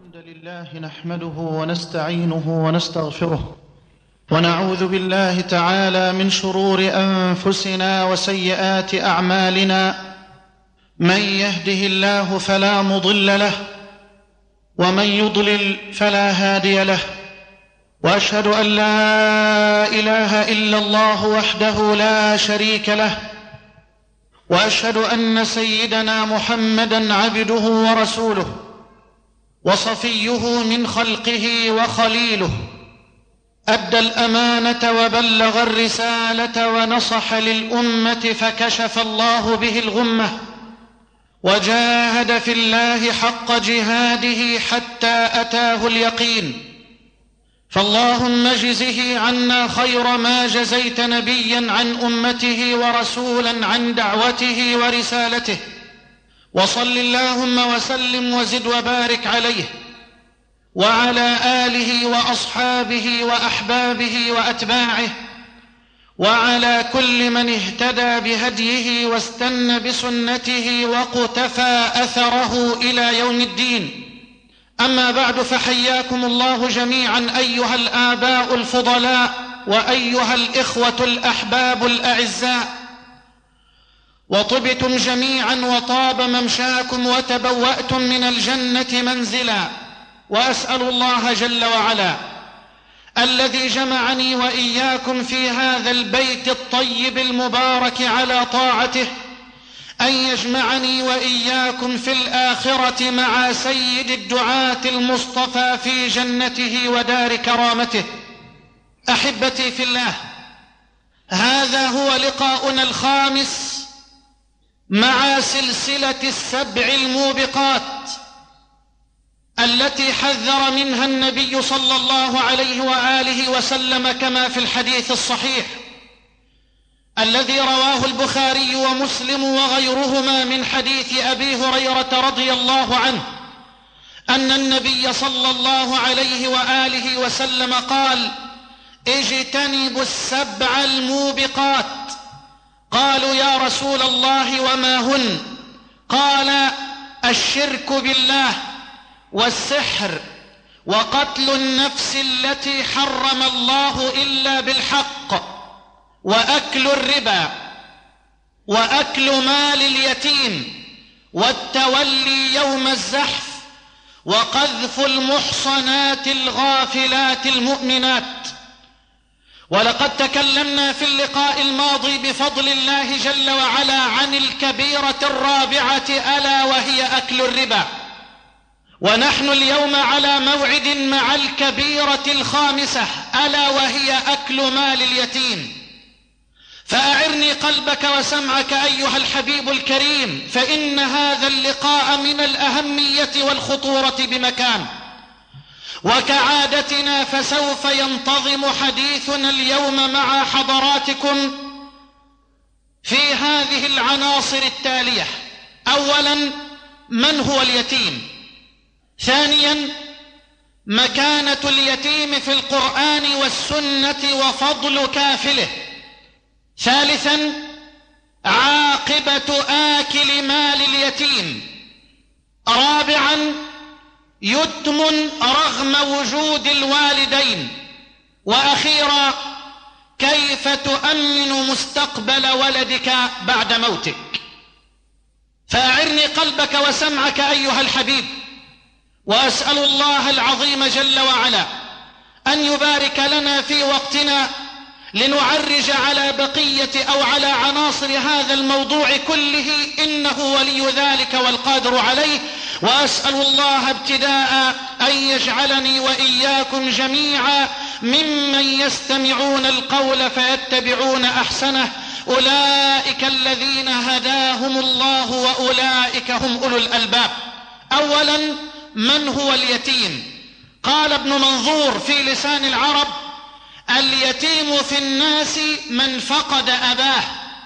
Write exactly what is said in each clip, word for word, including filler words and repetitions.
الحمد لله نحمده ونستعينه ونستغفره ونعوذ بالله تعالى من شرور أنفسنا وسيئات أعمالنا. من يهده الله فلا مضل له ومن يضلل فلا هادي له، وأشهد أن لا إله إلا الله وحده لا شريك له، وأشهد أن سيدنا محمدًا عبده ورسوله وصفيه من خلقه وخليله، أدى الأمانة وبلغ الرسالة ونصح للأمة فكشف الله به الغمة، وجاهد في الله حق جهاده حتى أتاه اليقين. فاللهم اجزه عنا خير ما جزيت نبيا عن أمته ورسولا عن دعوته ورسالته، وصل اللهم وسلم وزد وبارك عليه وعلى آله وأصحابه وأحبابه وأتباعه وعلى كل من اهتدى بهديه واستنى بسنته وقتفى أثره إلى يوم الدين. أما بعد، فحياكم الله جميعا أيها الآباء الفضلاء وأيها الإخوة الأحباب الأعزاء، وطبتم جميعا وطاب ممشاكم وتبوأتم من الجنة منزلا. وأسأل الله جل وعلا الذي جمعني وإياكم في هذا البيت الطيب المبارك على طاعته أن يجمعني وإياكم في الآخرة مع سيد الدعاة المصطفى في جنته ودار كرامته. أحبتي في الله، هذا هو لقاؤنا الخامس مع سلسلة السبع الموبقات التي حذر منها النبي صلى الله عليه وآله وسلم كما في الحديث الصحيح الذي رواه البخاري ومسلم وغيرهما من حديث أبي هريرة رضي الله عنه أن النبي صلى الله عليه وآله وسلم قال: اجتنبوا السبع الموبقات. قالوا: يا رسول الله وما هن؟ قال: الشرك بالله، والسحر، وقتل النفس التي حرم الله إلا بالحق، وأكل الربا، وأكل مال اليتيم، والتولي يوم الزحف، وقذف المحصنات الغافلات المؤمنات. ولقد تكلمنا في اللقاء الماضي بفضل الله جل وعلا عن الكبيرة الرابعة ألا وهي أكل الربا، ونحن اليوم على موعد مع الكبيرة الخامسة ألا وهي أكل مال اليتيم. فأعرني قلبك وسمعك أيها الحبيب الكريم، فإن هذا اللقاء من الأهمية والخطورة بمكان. وكعادتنا فسوف ينتظم حديثنا اليوم مع حضراتكم في هذه العناصر التالية: أولا، من هو اليتيم؟ ثانيا، مكانة اليتيم في القرآن والسنة وفضل كافله. ثالثا، عاقبة آكل مال اليتيم. رابعا، يتم رغم وجود الوالدين. وأخيرا، كيف تؤمن مستقبل ولدك بعد موتك. فأعرني قلبك وسمعك أيها الحبيب، وأسأل الله العظيم جل وعلا أن يبارك لنا في وقتنا لنعرج على بقية أو على عناصر هذا الموضوع كله، إنه ولي ذلك والقادر عليه. وأسأل الله ابتداء أن يجعلني وإياكم جميعا ممن يستمعون القول فيتبعون أحسنه، أولئك الذين هداهم الله وأولئك هم أولو الألباب. أولا، من هو اليتيم؟ قال ابن منظور في لسان العرب: اليتيم في الناس من فقد أباه،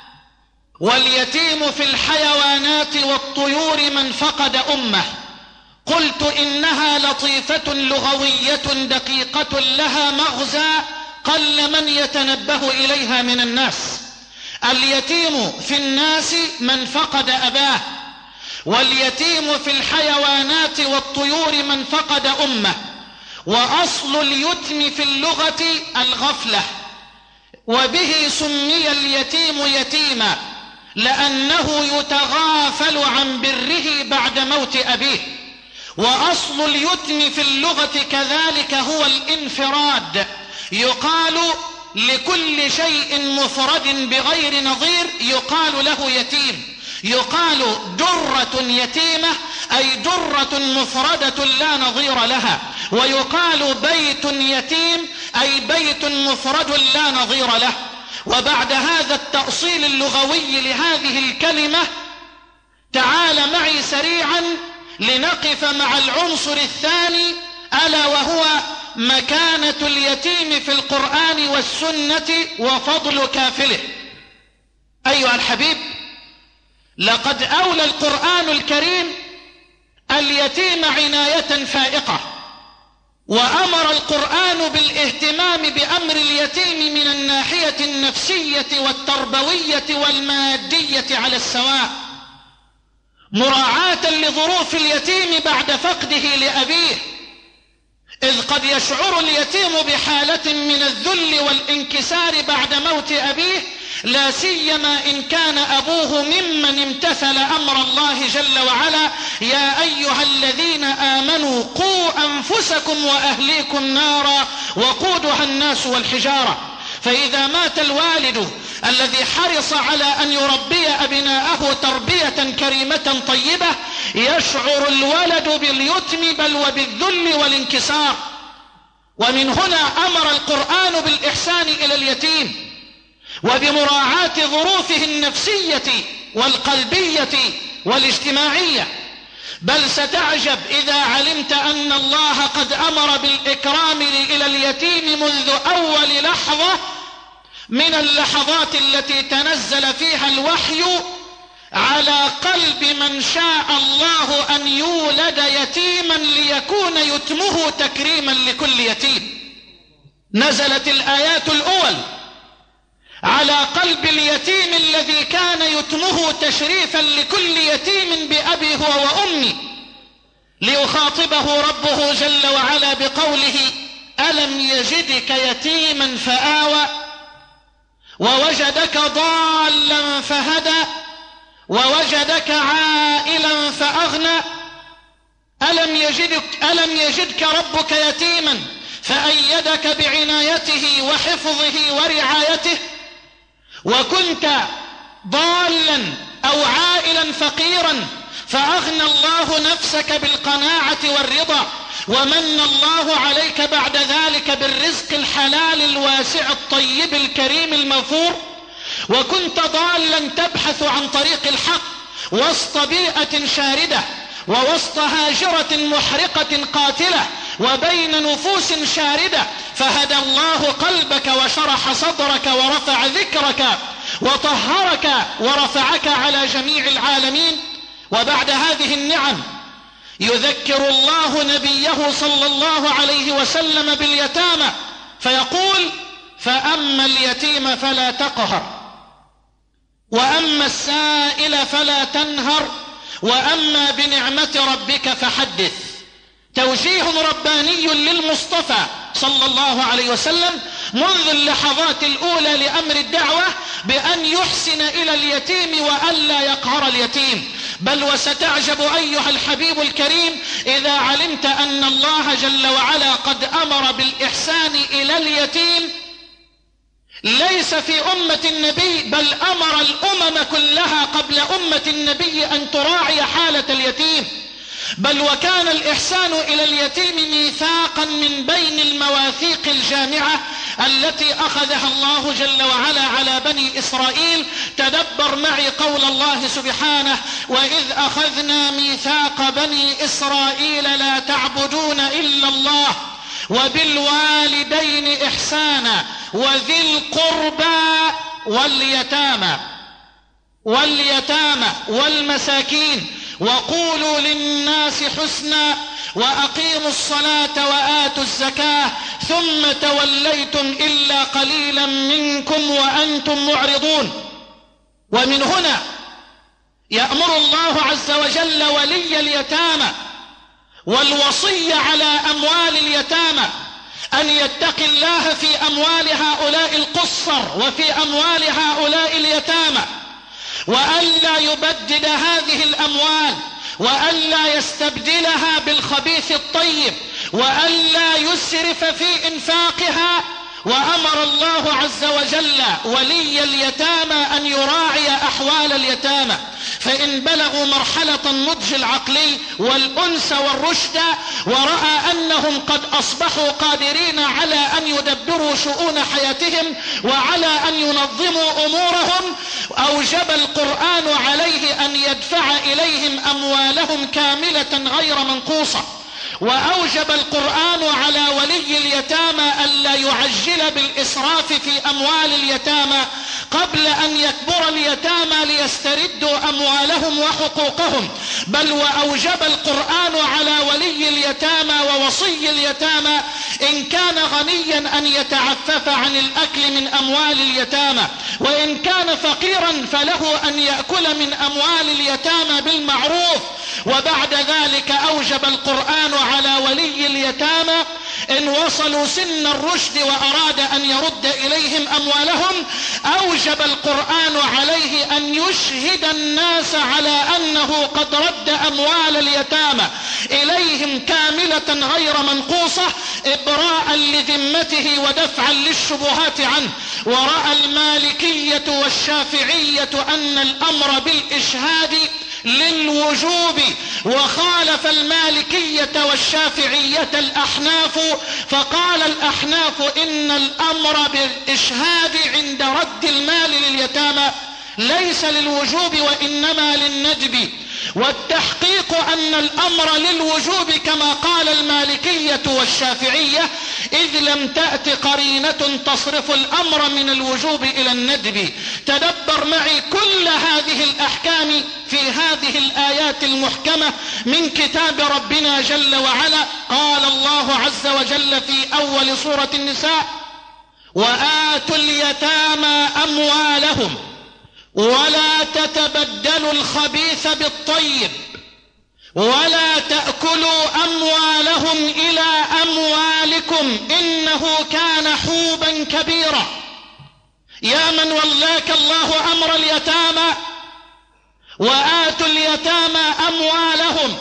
واليتيم في الحيوانات والطيور من فقد أمه. قلت: إنها لطيفة لغوية دقيقة لها مغزى قل من يتنبه إليها من الناس. اليتيم في الناس من فقد أباه، واليتيم في الحيوانات والطيور من فقد أمه. وأصل اليتم في اللغة الغفلة، وبه سمي اليتيم يتيما لأنه يتغافل عن بره بعد موت أبيه. وأصل اليتم في اللغة كذلك هو الانفراد، يقال لكل شيء مفرد بغير نظير يقال له يتيم. يقال درة يتيمة أي درة مفردة لا نظير لها، ويقال بيت يتيم أي بيت مفرد لا نظير له. وبعد هذا التأصيل اللغوي لهذه الكلمة، تعال معي سريعا لنقف مع العنصر الثاني، ألا وهو مكانة اليتيم في القرآن والسنة وفضل كافله. أيها الحبيب، لقد أولى القرآن الكريم اليتيم عناية فائقة، وأمر القرآن بالاهتمام بأمر اليتيم من الناحية النفسية والتربوية والمادية على السواء، مراعاة لظروف اليتيم بعد فقده لأبيه، إذ قد يشعر اليتيم بحالة من الذل والانكسار بعد موت أبيه، لا سيما إن كان أبوه ممن امتثل أمر الله جل وعلا: يا أيها الذين آمنوا قوا أنفسكم وأهليكم نارا وقودها الناس والحجارة. فإذا مات الوالد الذي حرص على أن يربي أبناءه تربية كريمة طيبة، يشعر الولد باليتم بل وبالذل والانكسار. ومن هنا أمر القرآن بالإحسان إلى اليتيم وبمراعاة ظروفه النفسية والقلبية والاجتماعية. بل ستعجب إذا علمت أن الله قد أمر بالإكرام إلى اليتيم منذ أول لحظة من اللحظات التي تنزل فيها الوحي على قلب من شاء الله أن يولد يتيما ليكون يتمه تكريما لكل يتيم. نزلت الآيات الأول على قلب اليتيم الذي كان يتمه تشريفا لكل يتيم بأبي هو وأمي، ليخاطبه ربه جل وعلا بقوله: ألم يجدك يتيما فآوى ووجدك ضالا فهدى ووجدك عائلا فأغنى. ألم يجدك, ألم يجدك ربك يتيما فأيدك بعنايته وحفظه ورعايته، وكنت ضالا أو عائلا فقيرا فأغنى الله نفسك بالقناعة والرضا، ومن الله عليك بعد ذلك بالرزق الحلال الواسع الطيب الكريم المغفور. وكنت ضالا تبحث عن طريق الحق وسط بيئة شاردة ووسط هاجرة محرقة قاتلة وبين نفوس شاردة، فهدى الله قلبك وشرح صدرك ورفع ذكرك وطهرك ورفعك على جميع العالمين. وبعد هذه النعم يذكر الله نبيه صلى الله عليه وسلم باليتامى فيقول: فأما اليتيم فلا تقهر، وأما السائل فلا تنهر، وأما بنعمة ربك فحدث. توجيه رباني للمصطفى صلى الله عليه وسلم منذ اللحظات الأولى لأمر الدعوة بأن يحسن إلى اليتيم وألا يقهر اليتيم. بل وستعجب أيها الحبيب الكريم إذا علمت أن الله جل وعلا قد أمر بالإحسان إلى اليتيم ليس في أمة النبي، بل أمر الأمم كلها قبل أمة النبي أن تراعي حالة اليتيم. بل وكان الإحسان إلى اليتيم ميثاقا من بين المواثيق الجامعة التي أخذها الله جل وعلا على بني إسرائيل. تدبر معي قول الله سبحانه: وإذ أخذنا ميثاق بني إسرائيل لا تعبدون إلا الله وبالوالدين إحسانا وذي القربى واليتامى واليتامى والمساكين وقولوا للناس حسنا وأقيموا الصلاة وآتوا الزكاة ثم توليتم إلا قليلا منكم وأنتم معرضون. ومن هنا يأمر الله عز وجل ولي اليتامى والوصي على أموال اليتامى أن يتقي الله في أموال هؤلاء القصر وفي أموال هؤلاء اليتامى، وألا يبدد هذه الأموال، وألا يستبدلها بالخبيث الطيب، وألا يسرف في إنفاقها. وأمر الله عز وجل ولي اليتامى أن يراعي أحوال اليتامى، فإن بلغوا مرحلة النضج العقلي والأنس والرشد ورأى أنهم قد أصبحوا قادرين على أن يدبروا شؤون حياتهم وعلى أن ينظموا أمورهم، أوجب القرآن عليه أن يدفع إليهم أموالهم كاملة غير منقوصة. وأوجب القرآن على ولي اليتامى ألا يعجل بالإسراف في أموال اليتامى قبل أن يكبر اليتامى ليستردوا أموالهم وحقوقهم، بل وأوجب القرآن على ولي اليتامى ووصي اليتامى إن كان غنيا أن يتعفف عن الأكل من أموال اليتامى، وإن كان فقيرا فله أن يأكل من أموال اليتامى بالمعروف. وبعد ذلك أوجب القرآن على ولي اليتامى إن وصلوا سن الرشد وأراد أن يرد إليهم أموالهم، أوجب القرآن عليه أن يشهد الناس على أنه قد رد أموال اليتامى إليهم كاملة غير منقوصة، إبراء لذمته ودفعا للشبهات عنه. ورأى المالكية والشافعية أن الأمر بالإشهاد للوجوب، وخالف المالكية والشافعية الأحناف، فقال الأحناف إن الأمر بالإشهاد عند رد المال لليتامى ليس للوجوب وإنما للندب، والتحقيق أن الأمر للوجوب كما قال المالكية والشافعية، إذ لم تأت قرينة تصرف الأمر من الوجوب إلى الندب. تدبر معي كل هذه الأحكام في هذه الآيات المحكمة من كتاب ربنا جل وعلا. قال الله عز وجل في أول سورة النساء: وآتوا اليتامى أموالهم ولا تتبدلوا الخبيث بالطيب ولا تأكلوا أموالهم إلى أموالكم إنه كان حوبا كبيرا. يا من ولاك الله أمر اليتامى، وآتوا اليتامى أموالهم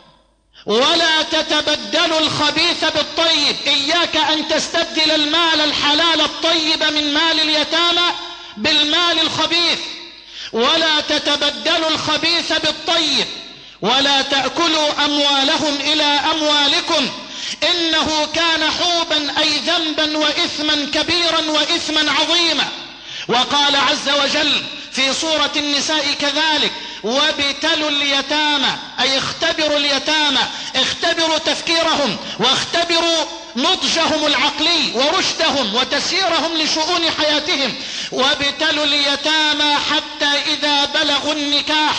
ولا تتبدلوا الخبيث بالطيب، إياك أن تستبدل المال الحلال الطيب من مال اليتامى بالمال الخبيث، ولا تتبدلوا الخبيث بالطيب ولا تأكلوا أموالهم إلى أموالكم إنه كان حوبا أي ذنبا وإثما كبيرا وإثما عظيما. وقال عز وجل في سورة النساء كذلك: وابتلوا اليتامى أي اختبروا اليتامى، اختبروا تفكيرهم واختبروا نضجهم العقلي ورشدهم وتسييرهم لشؤون حياتهم. وابتلوا اليتامى حتى إذا بلغوا النكاح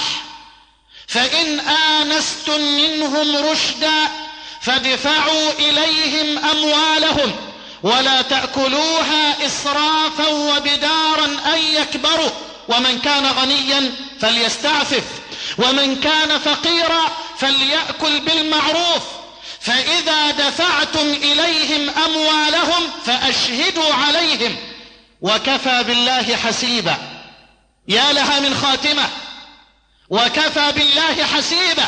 فإن آنستم منهم رشدا فادفعوا إليهم أموالهم ولا تأكلوها إسرافا وبدارا أن يكبروا، ومن كان غنيا فليستعفف ومن كان فقيرا فليأكل بالمعروف، فإذا دفعتم إليهم أموالهم فأشهدوا عليهم وكفى بالله حسيبا. يا لها من خاتمة، وكفى بالله حسيبا.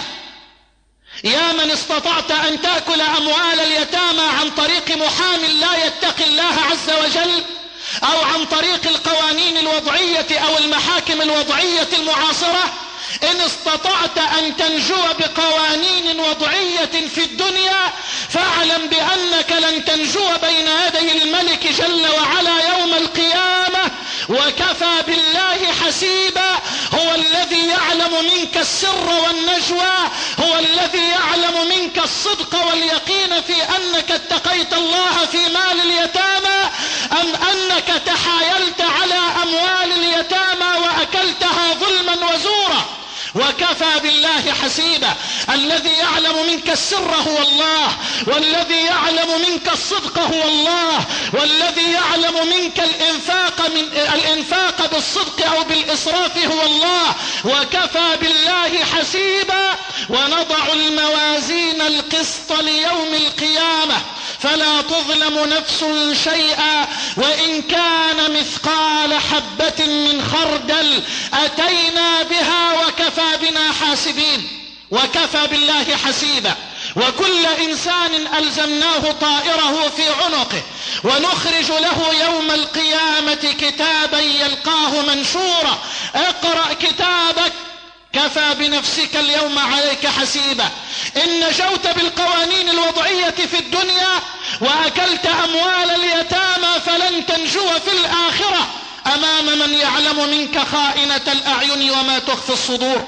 يا من استطعت أن تأكل أموال اليتامى عن طريق محام لا يتقي الله عز وجل، أو عن طريق القوانين الوضعية أو المحاكم الوضعية المعاصرة، إن استطعت أن تنجو بقوانين وضعية في الدنيا فاعلم بأنك لن تنجو بين يدي الملك جل وعلا يوم القيامة. وكفى بالله حسيبا. هو الذي يعلم منك السر والنجوى، هو الذي يعلم منك الصدق واليقين في أنك اتقيت الله في مال اليتامى أم أنك تحايلت على أموال اليتامى وأكلتها ظلما وزورا. وكفى بالله حسيبا. الذي يعلم منك السر هو الله، والذي يعلم منك الصدق هو الله، والذي يعلم منك الإنفاق, من الإنفاق بالصدق أو بالإسراف هو الله، وكفى بالله حسيبا. ونضع الموازين القسط ليوم القيامة فلا تظلم نفس شيئا وإن كان مثقال حبة من خردل أتينا بها وكفى بنا حاسبين. وكفى بالله حسيبا. وكل إنسان ألزمناه طائره في عنقه ونخرج له يوم القيامة كتابا يلقاه منشورا اقرأ كتابك كفى بنفسك اليوم عليك حسيبا. إن نجوت بالقوانين الوضعية في الدنيا وأكلت أموال اليتامى فلن تنجو في الآخرة أمام من يعلم منك خائنة الأعين وما تخفي الصدور.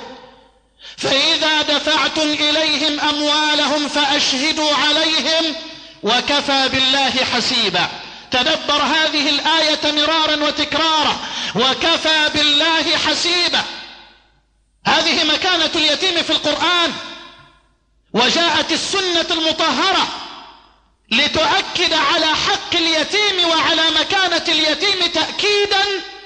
فإذا دفعتم إليهم أموالهم فأشهدوا عليهم وكفى بالله حسيبا. تدبر هذه الآية مرارا وتكرارا، وكفى بالله حسيبا. هذه مكانة اليتيم في القرآن، وجاءت السنة المطهرة لتؤكد على حق اليتيم وعلى مكانة اليتيم تأكيدا.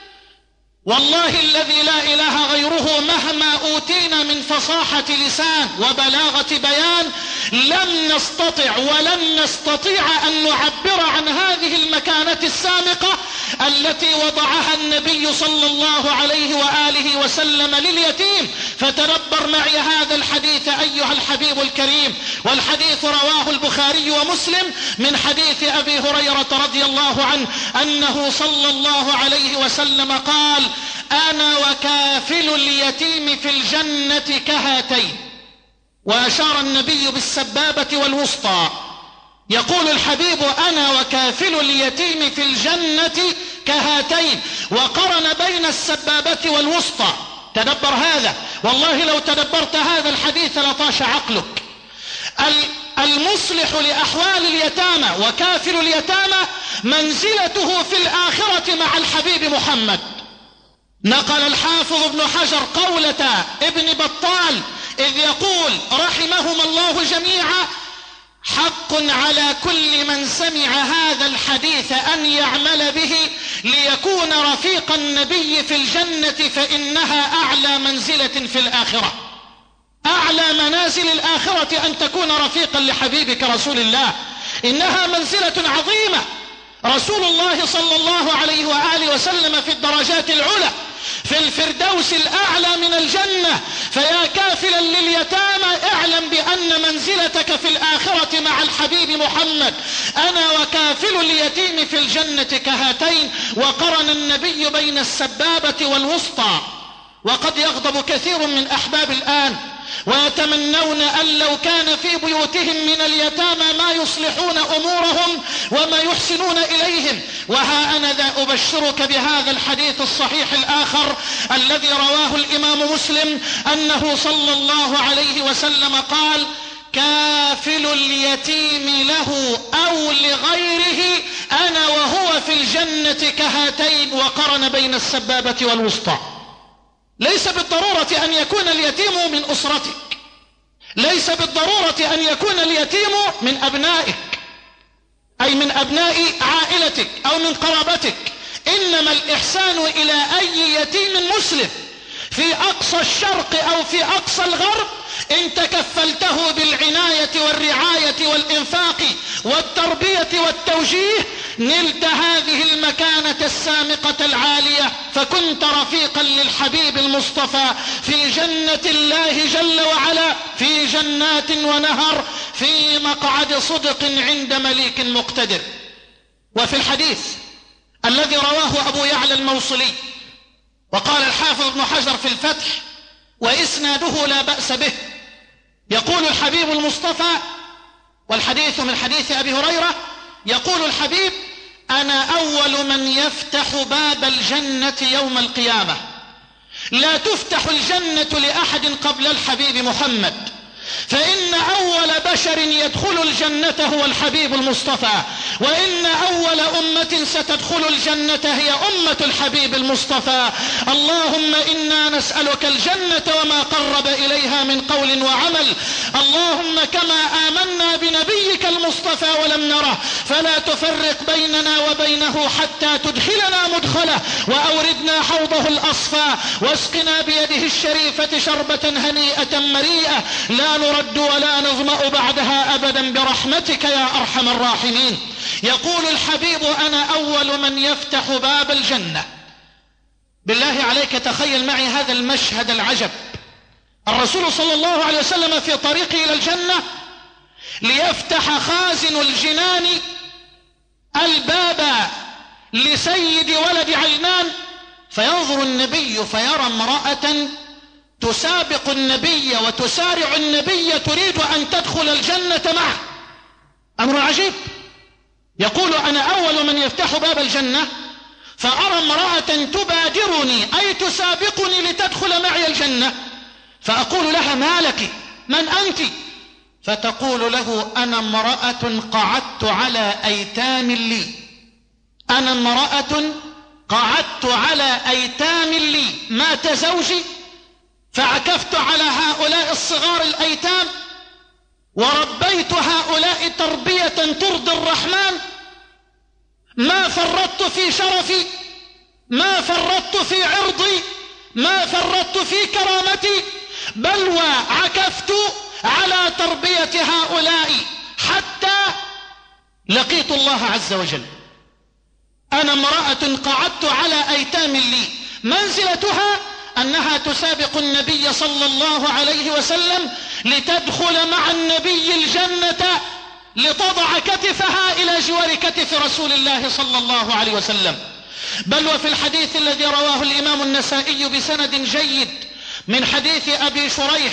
والله الذي لا إله غيره مهما أوتينا من فصاحة لسان وبلاغة بيان لم نستطع ولن نستطيع أن نعبر عن هذه المكانة السامقة التي وضعها النبي صلى الله عليه وآله وسلم لليتيم. فتدبر معي هذا الحديث أيها الحبيب الكريم، والحديث رواه البخاري ومسلم من حديث أبي هريرة رضي الله عنه أنه صلى الله عليه وسلم قال: أنا وكافل اليتيم في الجنة كهاتين. وأشار النبي بالسبابة والوسطى. يقول الحبيب: أنا وكافل اليتيم في الجنة كهاتين، وقرن بين السبابة والوسطى. تدبر هذا، والله لو تدبرت هذا الحديث لطاش عقلك. المصلح لأحوال اليتامى وكافل اليتامى منزلته في الآخرة مع الحبيب محمد. نقل الحافظ ابن حجر قولة ابن بطال إذ يقول رحمهم الله جميعا: حق على كل من سمع هذا الحديث أن يعمل به ليكون رفيق النبي في الجنة، فإنها أعلى منزلة في الآخرة. أعلى منازل الآخرة أن تكون رفيقا لحبيبك رسول الله. إنها منزلة عظيمة. رسول الله صلى الله عليه وآله وسلم في الدرجات العلى في الفردوس الأعلى من الجنة. فيا كافلا لليتامى اعلم بأن منزلتك في الآخرة مع الحبيب محمد. أنا وكافل اليتيم في الجنة كهاتين، وقرن النبي بين السبابة والوسطى. وقد يغضب كثير من أحباب الآن ويتمنون أن لو كان في بيوتهم من اليتامى ما يصلحون أمورهم وما يحسنون إليهم. وها أنا ذا أبشرك بهذا الحديث الصحيح الآخر الذي رواه الإمام مسلم أنه صلى الله عليه وسلم قال: كافل اليتيم له أو لغيره أنا وهو في الجنة كهاتين، وقرن بين السبابة والوسطى. ليس بالضرورة أن يكون اليتيم من أسرتك، ليس بالضرورة أن يكون اليتيم من أبنائك أي من أبناء عائلتك أو من قرابتك. إنما الإحسان إلى أي يتيم مسلم في أقصى الشرق أو في أقصى الغرب إن تكفلته بالعناية والرعاية والإنفاق والتربية والتوجيه نلت هذه المكانة السامقة العالية، فكنت رفيقا للحبيب المصطفى في جنة الله جل وعلا، في جنات ونهر، في مقعد صدق عند مليك مقتدر. وفي الحديث الذي رواه أبو يعلى الموصلي وقال الحافظ ابن حجر في الفتح وإسناده لا بأس به، يقول الحبيب المصطفى، والحديث من حديث أبي هريرة، يقول الحبيب: أنا أول من يفتح باب الجنة يوم القيامة. لا تفتح الجنة لأحد قبل الحبيب محمد. فإن أول بشر يدخل الجنة هو الحبيب المصطفى، وإن أول أمة ستدخل الجنة هي أمة الحبيب المصطفى. اللهم إنا نسألك الجنة وما قرب إليها من قول وعمل. اللهم كما آمنا بنبيك المصطفى ولم نره فلا تفرق بيننا وبينه حتى تدخلنا مدخله وأوردنا حوضه الأصفى، واسقنا بيده الشريفة شربة هنيئة مريئة لا نرد ولا نظمأ بعدها أبدا برحمتك يا أرحم الراحمين. يقول الحبيب أنا أول من يفتح باب الجنة. بالله عليك تخيل معي هذا المشهد العجب. الرسول صلى الله عليه وسلم في طريقه إلى الجنة ليفتح خازن الجنان الباب لسيد ولد عدنان، فينظر النبي فيرى امرأة تسابق النبي وتسارع النبي تريد أن تدخل الجنة معه. أمر عجيب. يقول أنا أول من يفتح باب الجنة فأرى امرأة تبادرني أي تسابقني لتدخل معي الجنة، فأقول لها ما لك؟ من أنت؟ فتقول له أنا امرأة قعدت على أيتام لي، أنا امرأة قعدت على أيتام لي، مات زوجي فعكفت على هؤلاء الصغار الأيتام وربيت هؤلاء تربية ترضي الرحمن، ما فرطت في شرفي، ما فرطت في عرضي، ما فرطت في كرامتي، بل وعكفت على تربية هؤلاء حتى لقيت الله عز وجل. أنا امرأة قعدت على أيتام لي، منزلتها أنها تسابق النبي صلى الله عليه وسلم لتدخل مع النبي الجنة، لتضع كتفها إلى جوار كتف رسول الله صلى الله عليه وسلم. بل وفي الحديث الذي رواه الإمام النسائي بسند جيد من حديث أبي شريح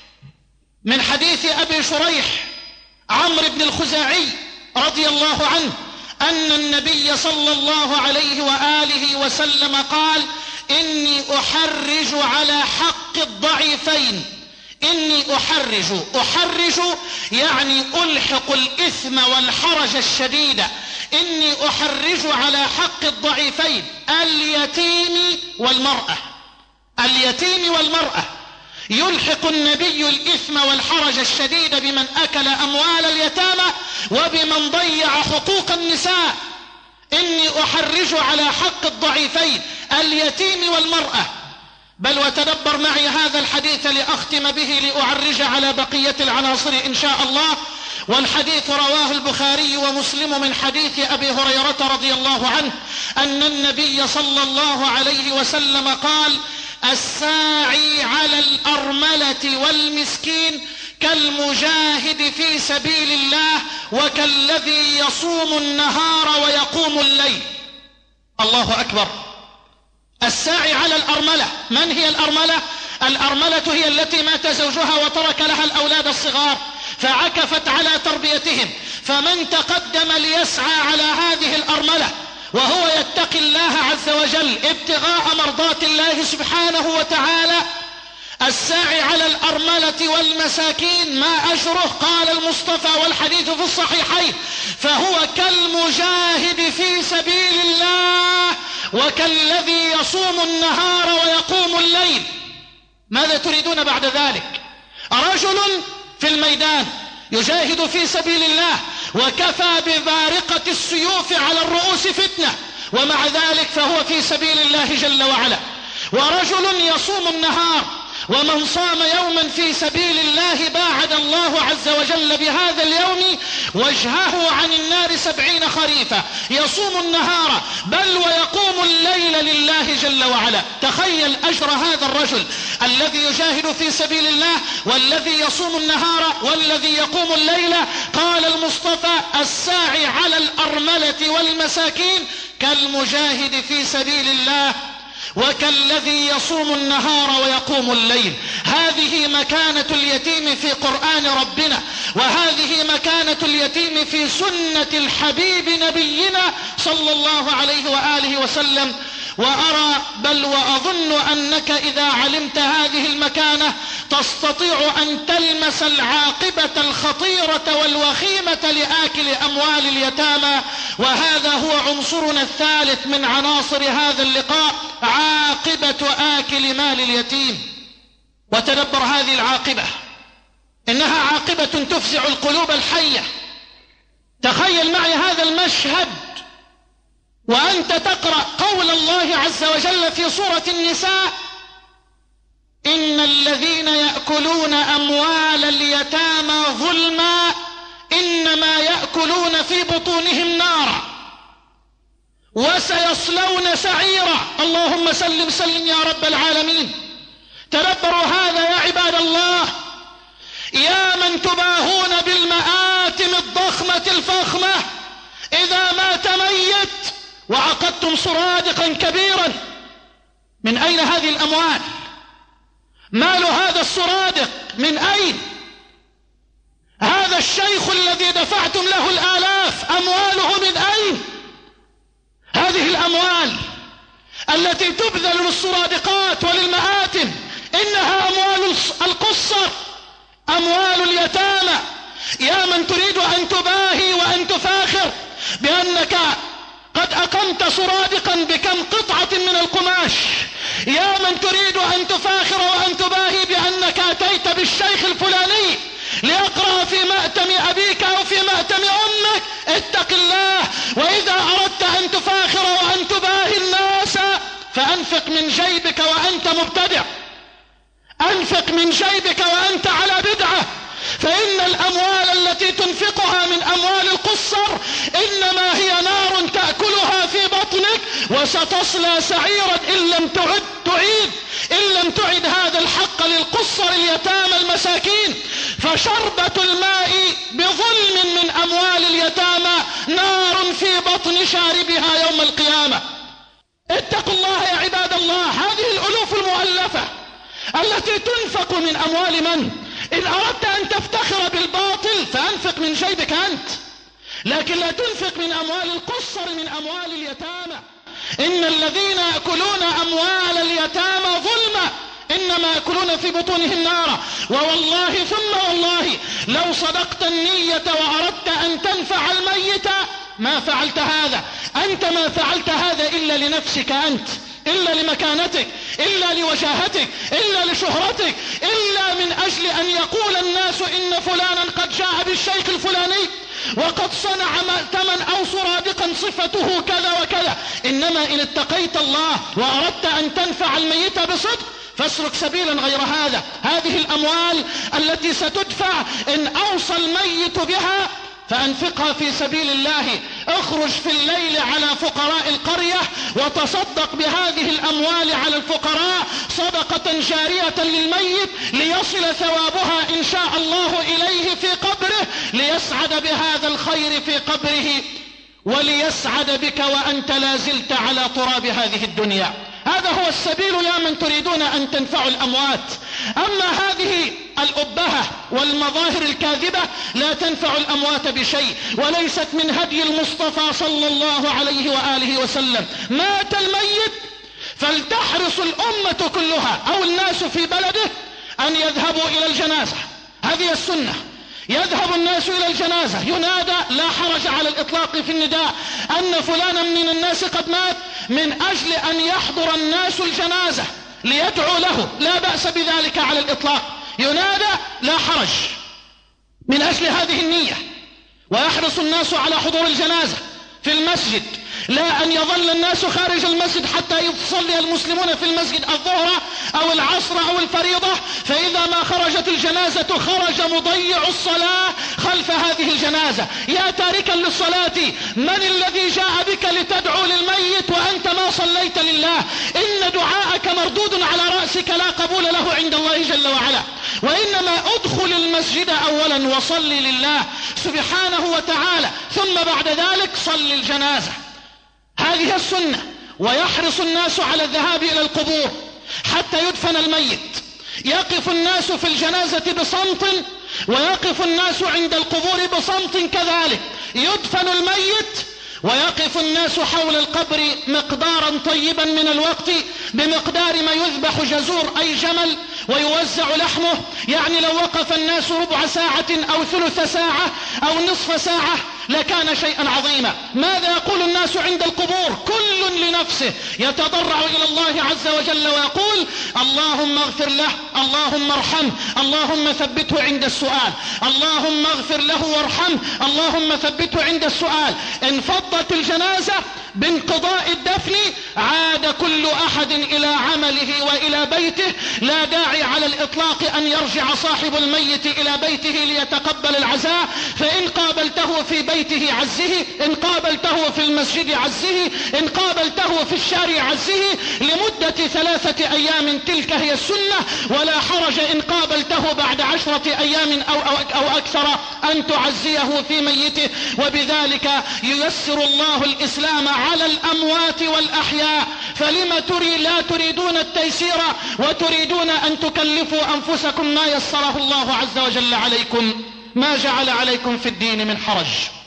من حديث أبي شريح عمرو بن الخزاعي رضي الله عنه أن النبي صلى الله عليه وآله وسلم قال إني أحرج على حق الضعيفين، إني أحرج أحرج يعني ألحق الإثم والحرج الشديد، إني أحرج على حق الضعيفين اليتيم والمرأة، اليتيم والمرأة. يلحق النبي الإثم والحرج الشديد بمن أكل أموال اليتامى وبمن ضيع حقوق النساء. إني أحرج على حق الضعيفين اليتيم والمرأة. بل وتدبر معي هذا الحديث لأختم به لأعرج على بقية العناصر إن شاء الله. والحديث رواه البخاري ومسلم من حديث أبي هريرة رضي الله عنه أن النبي صلى الله عليه وسلم قال الساعي على الأرملة والمسكين كالمجاهد في سبيل الله وكالذي يصوم النهار ويقوم الليل. الله أكبر. الساعي على الأرملة، من هي الأرملة؟ الأرملة هي التي مات زوجها وترك لها الأولاد الصغار فعكفت على تربيتهم، فمن تقدم ليسعى على هذه الأرملة وهو يتقي الله عز وجل ابتغاء مرضات الله سبحانه وتعالى، الساعي على الأرملة والمساكين ما أجره؟ قال المصطفى والحديث في الصحيحين فهو كالمجاهد في سبيل الله وكالذي يصوم النهار ويقوم الليل. ماذا تريدون بعد ذلك؟ رجل في الميدان يجاهد في سبيل الله وكفى ببارقة السيوف على الرؤوس فتنة ومع ذلك فهو في سبيل الله جل وعلا. ورجل يصوم النهار، ومن صام يوما في سبيل الله باعد الله عز وجل بهذا اليوم وجهه عن النار سبعين خريفا. يصوم النهار بل ويقوم الليل لله جل وعلا. تخيل أجر هذا الرجل الذي يجاهد في سبيل الله والذي يصوم النهار والذي يقوم الليل. قال المصطفى الساعي على الأرملة والمساكين كالمجاهد في سبيل الله وكالذي يصوم النهار ويقوم الليل. هذه مكانة اليتيم في قرآن ربنا، وهذه مكانة اليتيم في سنة الحبيب نبينا صلى الله عليه وآله وسلم. وأرى بل وأظن أنك إذا علمت هذه المكانة تستطيع أن تلمس العاقبة الخطيرة والوخيمة لآكل أموال اليتامى. وهذا هو عنصرنا الثالث من عناصر هذا اللقاء، عاقبة آكل مال اليتيم. وتدبر هذه العاقبة، إنها عاقبة تفزع القلوب الحية. تخيل معي هذا المشهد وأنت تقرأ قول الله عز وجل في سورة النساء: إن الذين يأكلون أموال اليتامى ظلما إنما يأكلون في بطونهم نارا وسيصلون سعيرا. اللهم سلم سلم يا رب العالمين. تدبروا هذا يا عباد الله، يا من تباهون بالمآتم الضخمة الفخمة، إذا مات ميت وعقدتم سرادقا كبيرا، من أين هذه الأموال؟ مال هذا السرادق من أين؟ هذا الشيخ الذي دفعتم له الآلاف أمواله من أين؟ هذه الأموال التي تبذل للسرادقات وللمآتم إنها أموال القصر، أموال اليتامى. يا من تريد أن تباهي وأن تفاخر بأنك قد أقمت سرادقا بكم قطعة من القماش، يا من تريد أن تفاخر وأن تباهي بأنك أتيت بالشيخ الفلاني ليقرأ في مأتم أبيك أو في مأتم أمك، اتق الله. وإذا أردت أن تفاخر وأن تباهي الناس فأنفق من جيبك وأنت مبتدع، أنفق من جيبك وأنت على بدعة، فإن الأموال التي تنفقها من أموال القصر إنما هي نار تأكلها في بطنك وستصلى سعيرا إن لم تعد تعيد إن لم تعد هذا الحق للقصر اليتامى المساكين. فشربة الماء بظلم من أموال اليتامى نار في بطن شاربها يوم القيامة. اتقوا الله يا عباد الله. هذه الألوف المؤلفة التي تنفق من أموال من؟ إن أردت أن تفتخر بالباطل فأنفق من جيبك أنت، لكن لا تنفق من أموال القصر من أموال اليتامى. إن الذين يأكلون أموال اليتامى ظلما إنما يأكلون في بطونهم نارا. ووالله ثم والله لو صدقت النية وأردت أن تنفع الميت ما فعلت هذا. أنت ما فعلت هذا إلا لنفسك أنت، إلا لمكانتك، إلا لوجاهتك، إلا لشهرتك، إلا من أجل أن يقول الناس إن فلانا قد جاء بالشيخ الفلاني وقد صنع مأتما أو سرادقا صفته كذا وكذا. إنما إن اتقيت الله وأردت أن تنفع الميت بصدق فاسلك سبيلا غير هذا. هذه الأموال التي ستدفع إن أوصى الميت بها فأنفقها في سبيل الله. اخرج في الليل على فقراء القرية وتصدق بهذه الأموال على الفقراء صدقة جارية للميت ليصل ثوابها إن شاء الله إليه في قبره، ليسعد بهذا الخير في قبره وليسعد بك وأنت لا زلت على تراب هذه الدنيا. هذا هو السبيل يا من تريدون أن تنفعوا الأموات. أما هذه الأبهة والمظاهر الكاذبة لا تنفع الأموات بشيء، وليست من هدي المصطفى صلى الله عليه وآله وسلم. مات الميت فلتحرص الأمة كلها أو الناس في بلده أن يذهبوا إلى الجنازة. هذه السنة، يذهب الناس إلى الجنازة، ينادى، لا حرج على الإطلاق في النداء أن فلانا من الناس قد مات، من أجل أن يحضر الناس الجنازة ليدعو له، لا بأس بذلك على الإطلاق، ينادى لا حرج من أجل هذه النية. ويحرص الناس على حضور الجنازة في المسجد، لا أن يظل الناس خارج المسجد حتى يصلي المسلمون في المسجد الظهر أو العصر أو الفريضة، فإذا ما خرجت الجنازة خرج مضيع الصلاة خلف هذه الجنازة. يا تاركا للصلاة، من الذي جاء بك لتدعو للميت وأنت ما صليت لله؟ إن دعاءك مردود على رأسك لا قبول له عند الله جل وعلا. وإنما ادخل المسجد أولا وصل لله سبحانه وتعالى، ثم بعد ذلك صل الجنازة. هذه السنة. ويحرص الناس على الذهاب إلى القبور حتى يدفن الميت. يقف الناس في الجنازة بصمت ويقف الناس عند القبور بصمت كذلك. يدفن الميت ويقف الناس حول القبر مقدارا طيبا من الوقت بمقدار ما يذبح جزور أي جمل ويوزع لحمه، يعني لو وقف الناس ربع ساعة أو ثلث ساعة أو نصف ساعة لكان شيئا عظيما. ماذا يقول الناس عند القبور؟ كل لنفسه يتضرع إلى الله عز وجل ويقول اللهم اغفر له، اللهم ارحمه، اللهم ثبته عند السؤال، اللهم اغفر له وارحمه، اللهم ثبته عند السؤال. انفضت الجنازة بانقضاء الدفن عاد كل أحد إلى عمله وإلى بيته، لا داعي على الإطلاق أن يرجع صاحب الميت إلى بيته ليتقبل العزاء، فإن قابلته في بيته عزه، إن قابلته في المسجد عزه، إن قابلته في الشارع عزه لمدة ثلاثة أيام، تلك هي السنة. ولا حرج إن قابلته بعد عشرة أيام أو, أو, أو أكثر أن تعزيه في ميته. وبذلك ييسر الله الإسلام على الأموات والأحياء، فلما تري لا تريدون التيسير وتريدون أن تكلفوا أنفسكم ما يسره الله عز وجل عليكم؟ ما جعل عليكم في الدين من حرج.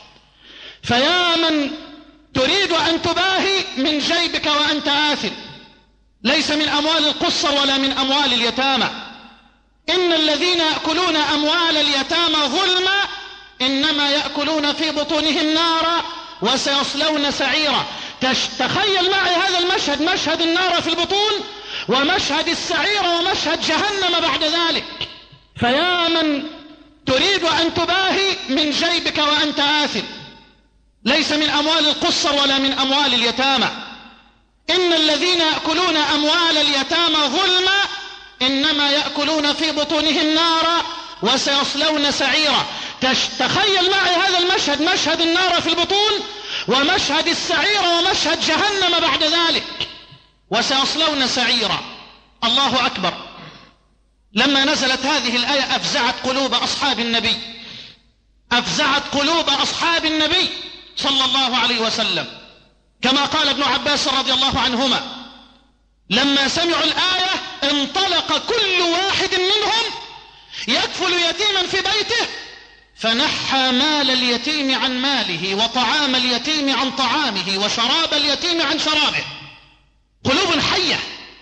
فيا من تريد أن تباهي من جيبك وأنت آثم، ليس من أموال القصر ولا من أموال اليتامى. إن الذين يأكلون أموال اليتامى ظلما إنما يأكلون في بطونهم نارا وسيصلون سعيرا. تخيل معي هذا المشهد، مشهد النار في البطون ومشهد السعير ومشهد جهنم بعد ذلك. فيا من تريد أن تباهي من جيبك وأنت آثم، ليس من أموال القصر ولا من أموال اليتامى. إن الذين يأكلون أموال اليتامى ظلما إنما يأكلون في بطونهم نارا وسيصلون سعيرا. تخيل معي هذا المشهد، مشهد النار في البطون ومشهد السعير ومشهد جهنم بعد ذلك، وسيصلون سعيرا. الله أكبر. لما نزلت هذه الآية أفزعت قلوب أصحاب النبي، أفزعت قلوب أصحاب النبي صلى الله عليه وسلم، كما قال ابن عباس رضي الله عنهما لما سمعوا الآية انطلق كل واحد منهم يكفل يتيما في بيته فنحى مال اليتيم عن ماله وطعام اليتيم عن طعامه وشراب اليتيم عن شرابه. قلوب حية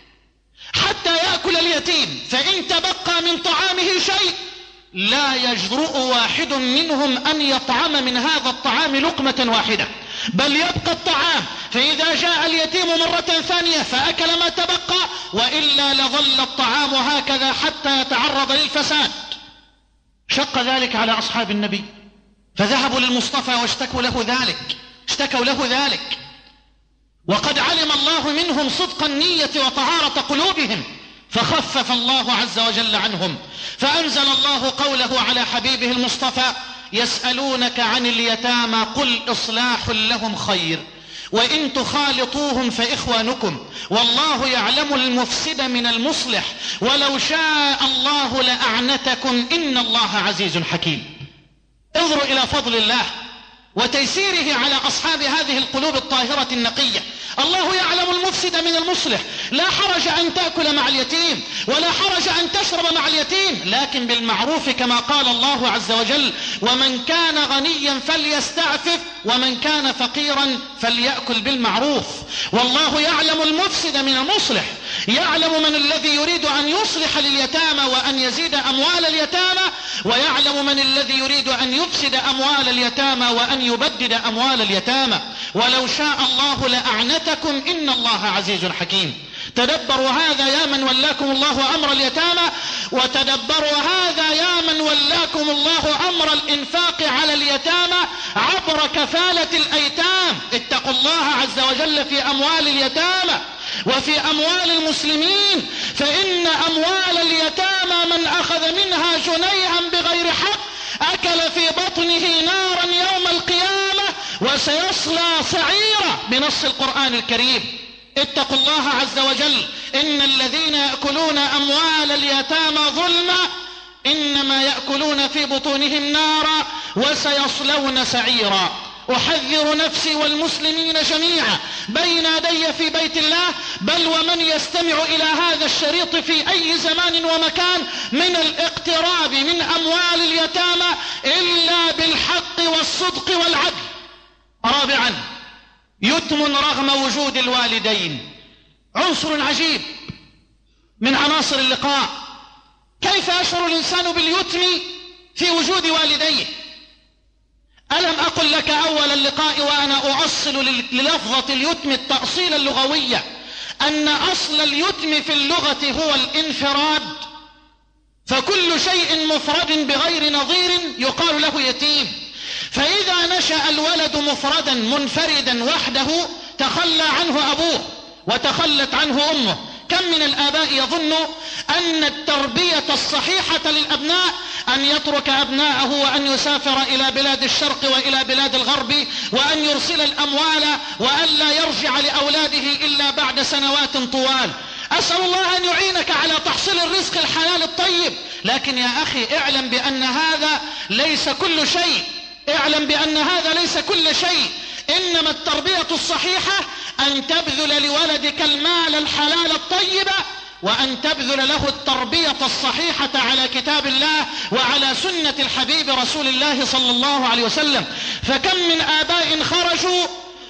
حتى يأكل اليتيم، فإن تبقى من طعامه شيء لا يجرؤ واحد منهم أن يطعم من هذا الطعام لقمة واحدة، بل يبقى الطعام، فإذا جاء اليتيم مرة ثانية فأكل ما تبقى، وإلا لظل الطعام هكذا حتى يتعرض للفساد. شق ذلك على أصحاب النبي فذهبوا للمصطفى واشتكوا له ذلك، اشتكوا له ذلك، وقد علم الله منهم صدق النية وطهارة قلوبهم فخفف الله عز وجل عنهم، فأنزل الله قوله على حبيبه المصطفى يسألونك عن اليتامى قل إصلاح لهم خير وإن تخالطوهم فإخوانكم والله يعلم المفسد من المصلح ولو شاء الله لأعنتكم إن الله عزيز حكيم. انظروا إلى فضل الله وتيسيره على أصحاب هذه القلوب الطاهرة النقية. الله يعلم المفسد من المصلح، لا حرج أن تأكل مع اليتيم ولا حرج أن تشرب مع اليتيم، لكن بالمعروف كما قال الله عز وجل ومن كان غنيا فليستعفف ومن كان فقيرا فليأكل بالمعروف. والله يعلم المفسد من المصلح، يعلم من الذي يريد أن يصلح لليتامى وأن يزيد أموال اليتامى، ويعلم من الذي يريد أن يفسد أموال اليتامى وأن يبدد أموال اليتامى. ولو شاء الله لأعنتكم إن الله عزيز حكيم. تدبروا هذا يا من ولاكم الله أمر اليتامى، وتدبروا هذا يا من ولاكم الله أمر الإنفاق على اليتامى عبر كفالة الأيتام. اتقوا الله عز وجل في أموال اليتامى وفي أموال المسلمين، فإن أموال اليتامى من أخذ منها جنيها بغير حق أكل في بطنه نارا يوم القيامة وسيصلى سعيرا بنص القرآن الكريم. اتقوا الله عز وجل. إن الذين يأكلون أموال اليتامى ظلما إنما يأكلون في بطونهم نارا وسيصلون سعيرا. أحذر نفسي والمسلمين جميعا بين يدي في بيت الله، بل ومن يستمع إلى هذا الشريط في أي زمان ومكان، من الاقتراب من أموال اليتامى إلا بالحق والصدق والعدل. رابعا يتم رغم وجود الوالدين. عنصر عجيب من عناصر اللقاء. كيف يشعر الإنسان باليتم في وجود والديه؟ ألم أقل لك أول اللقاء وأنا أؤصل للفظة اليتم التأصيل اللغوية أن أصل اليتم في اللغة هو الانفراد، فكل شيء مفرد بغير نظير يقال له يتيم. فإذا نشأ الولد مفردا منفردا وحده تخلى عنه أبوه وتخلت عنه أمه. كم من الآباء يظن أن التربية الصحيحة للأبناء أن يترك أبناءه وأن يسافر إلى بلاد الشرق وإلى بلاد الغرب وأن يرسل الأموال وأن لا يرجع لأولاده إلا بعد سنوات طوال. أسأل الله أن يعينك على تحصيل الرزق الحلال الطيب، لكن يا أخي اعلم بأن هذا ليس كل شيء. اعلم بأن هذا ليس كل شيء. إنما التربية الصحيحة أن تبذل لولدك المال الحلال الطيب، وأن تبذل له التربية الصحيحة على كتاب الله وعلى سنة الحبيب رسول الله صلى الله عليه وسلم. فكم من آباء خرجوا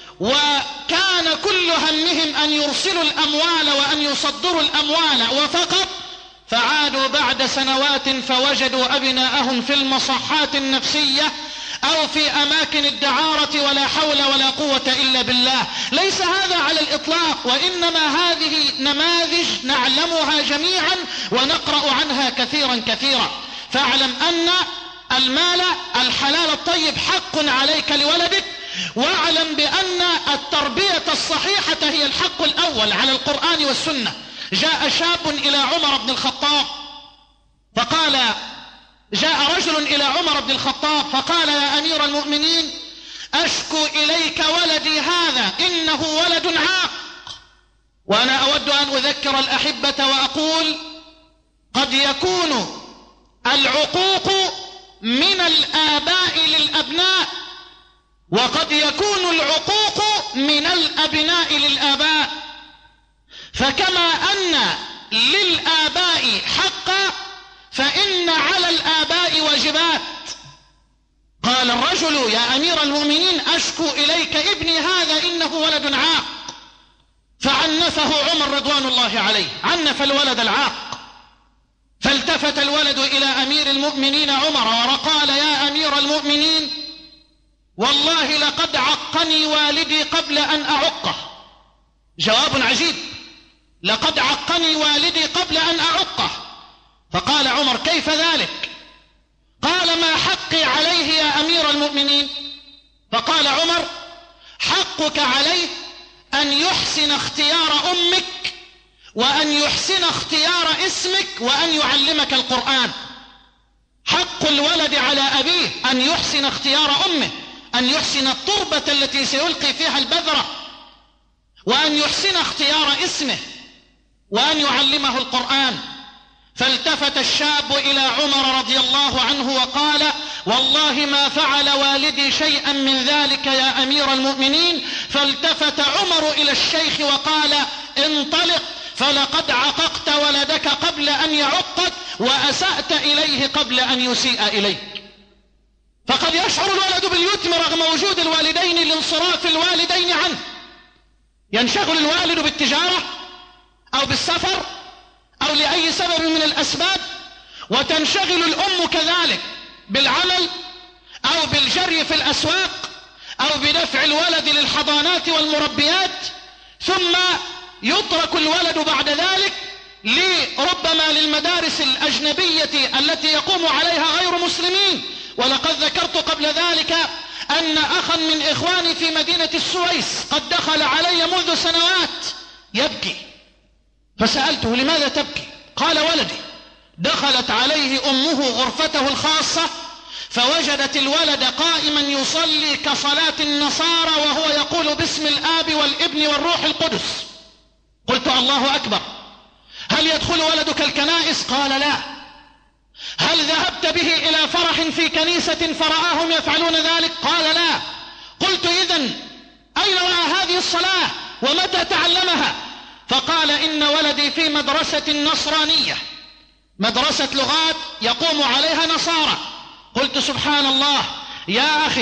وكان كل همهم أن يرسلوا الأموال وأن يصدروا الأموال وفقط، فعادوا بعد سنوات فوجدوا أبناءهم في المصحات النفسية أو في أماكن الدعارة، ولا حول ولا قوة إلا بالله. ليس هذا على الإطلاق، وإنما هذه نماذج نعلمها جميعا ونقرأ عنها كثيرا كثيرا. فاعلم أن المال الحلال الطيب حق عليك لولدك، واعلم بأن التربية الصحيحة هي الحق الأول على القرآن والسنة. جاء شاب إلى عمر بن الخطاب فقال جاء رجل إلى عمر بن الخطاب فقال: يا أمير المؤمنين، أشكو إليك ولدي هذا، إنه ولد عاق. وأنا أود أن أذكر الأحبة وأقول: قد يكون العقوق من الآباء للأبناء، وقد يكون العقوق من الأبناء للآباء. فكما أن للآباء حقا فإن على الآباء واجبات. قال الرجل: يا أمير المؤمنين، أشكو إليك ابني هذا، إنه ولد عاق. فعنفه عمر رضوان الله عليه، عنف الولد العاق. فالتفت الولد إلى أمير المؤمنين عمر وقال: يا أمير المؤمنين، والله لقد عقني والدي قبل أن أعقه. جواب عجيب: لقد عقني والدي قبل أن أعقه. فقال عمر: كيف ذلك؟ قال: ما حقي عليه يا أمير المؤمنين؟ فقال عمر: حقك عليه أن يحسن اختيار أمك، وأن يحسن اختيار اسمك، وأن يعلمك القرآن. حق الولد على أبيه أن يحسن اختيار أمه، أن يحسن التربة التي سيلقي فيها البذرة، وأن يحسن اختيار اسمه، وأن يعلمه القرآن. فالتفت الشاب إلى عمر رضي الله عنه وقال: والله ما فعل والدي شيئا من ذلك يا أمير المؤمنين. فالتفت عمر إلى الشيخ وقال: انطلق، فلقد عققت ولدك قبل أن يعقك، وأسأت إليه قبل أن يسيء إليك. فقد يشعر الولد باليتم رغم وجود الوالدين لانصراف الوالدين عنه. ينشغل الوالد بالتجارة أو بالسفر أو لأي سبب من الأسباب، وتنشغل الأم كذلك بالعمل أو بالجري في الأسواق أو بدفع الولد للحضانات والمربيات، ثم يترك الولد بعد ذلك لربما للمدارس الأجنبية التي يقوم عليها غير مسلمين. ولقد ذكرت قبل ذلك أن أخا من إخواني في مدينة السويس قد دخل علي منذ سنوات يبكي، فسألته: لماذا تبكي؟ قال: ولدي دخلت عليه أمه غرفته الخاصة فوجدت الولد قائما يصلي كصلاة النصارى وهو يقول باسم الآب والابن والروح القدس. قلت: الله أكبر. هل يدخل ولدك الكنائس؟ قال: لا. هل ذهبت به إلى فرح في كنيسة فرآهم يفعلون ذلك؟ قال: لا. قلت: إذن أين رأى هذه الصلاة ومتى تعلمها؟ فقال: إن ولدي في مدرسة نصرانية، مدرسة لغات يقوم عليها نصارى. قلت: سبحان الله يا أخي،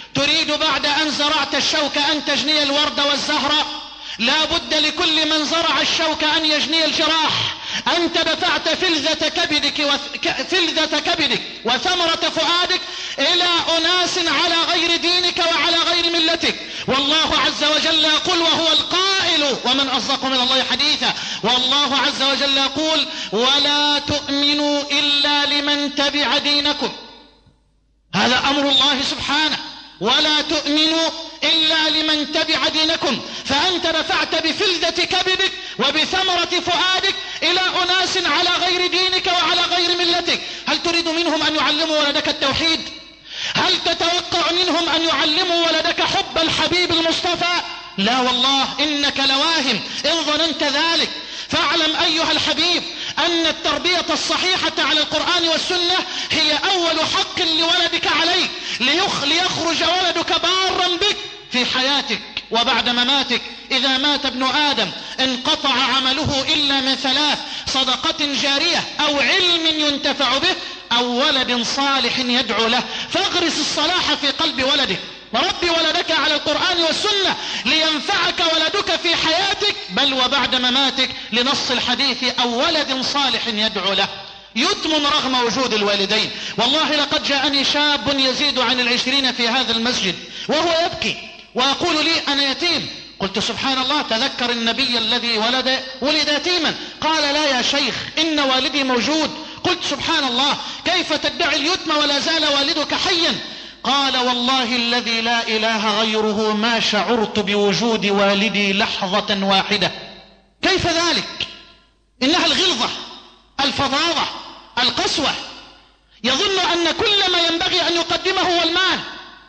تريد بعد أن زرعت الشوك أن تجني الورد والزهرة؟ لا بد لكل من زرع الشوك أن يجني الجراح. أنت دفعت فلذة كبدك, وث... فلذة كبدك وثمرة فؤادك إلى أناس على غير دينك وعلى غير ملتك، والله عز وجل يقول وهو القائل ومن أصدق من الله حديثا، والله عز وجل يقول ولا تؤمنوا إلا لمن تبع دينكم. هذا أمر الله سبحانه، ولا تؤمنوا إلا لمن تبع دينكم. فأنت دفعت بفلذة كبدك وبثمرة فؤادك إلى أناس على غير دينك وعلى غير ملتك. هل تريد منهم أن يعلموا ولدك التوحيد؟ هل تتوقع منهم أن يعلموا ولدك حب الحبيب المصطفى؟ لا والله، إنك لواهم إن ظننت ذلك. فاعلم أيها الحبيب أن التربية الصحيحة على القرآن والسنة هي أول حق لولدك عليك، ليخرج ولدك بارا بك في حياتك وبعد مماتك. إذا مات ابن آدم انقطع عمله إلا من ثلاث: صدقة جارية أو علم ينتفع به أو ولد صالح يدعو له. فاغرس الصلاح في قلب ولدك، وربي ولدك على القرآن والسنة لينفعك ولدك في حياتك بل وبعد مماتك، لنص الحديث أو ولد صالح يدعو له. يتم رغم وجود الوالدين. والله لقد جاءني شاب يزيد عن العشرين في هذا المسجد وهو يبكي وأقول لي أنا يتيم. قلت سبحان الله، تذكر النبي الذي ولد ولد يتيما. قال لا يا شيخ، إن والدي موجود. قلت سبحان الله، كيف تدعي اليتم ولا زال والدك حيا؟ قال والله الذي لا إله غيره ما شعرت بوجود والدي لحظة واحدة. كيف ذلك؟ إنها الغلظة، الفظاظة، القسوة. يظن أن كل ما ينبغي أن يقدمه هو المال.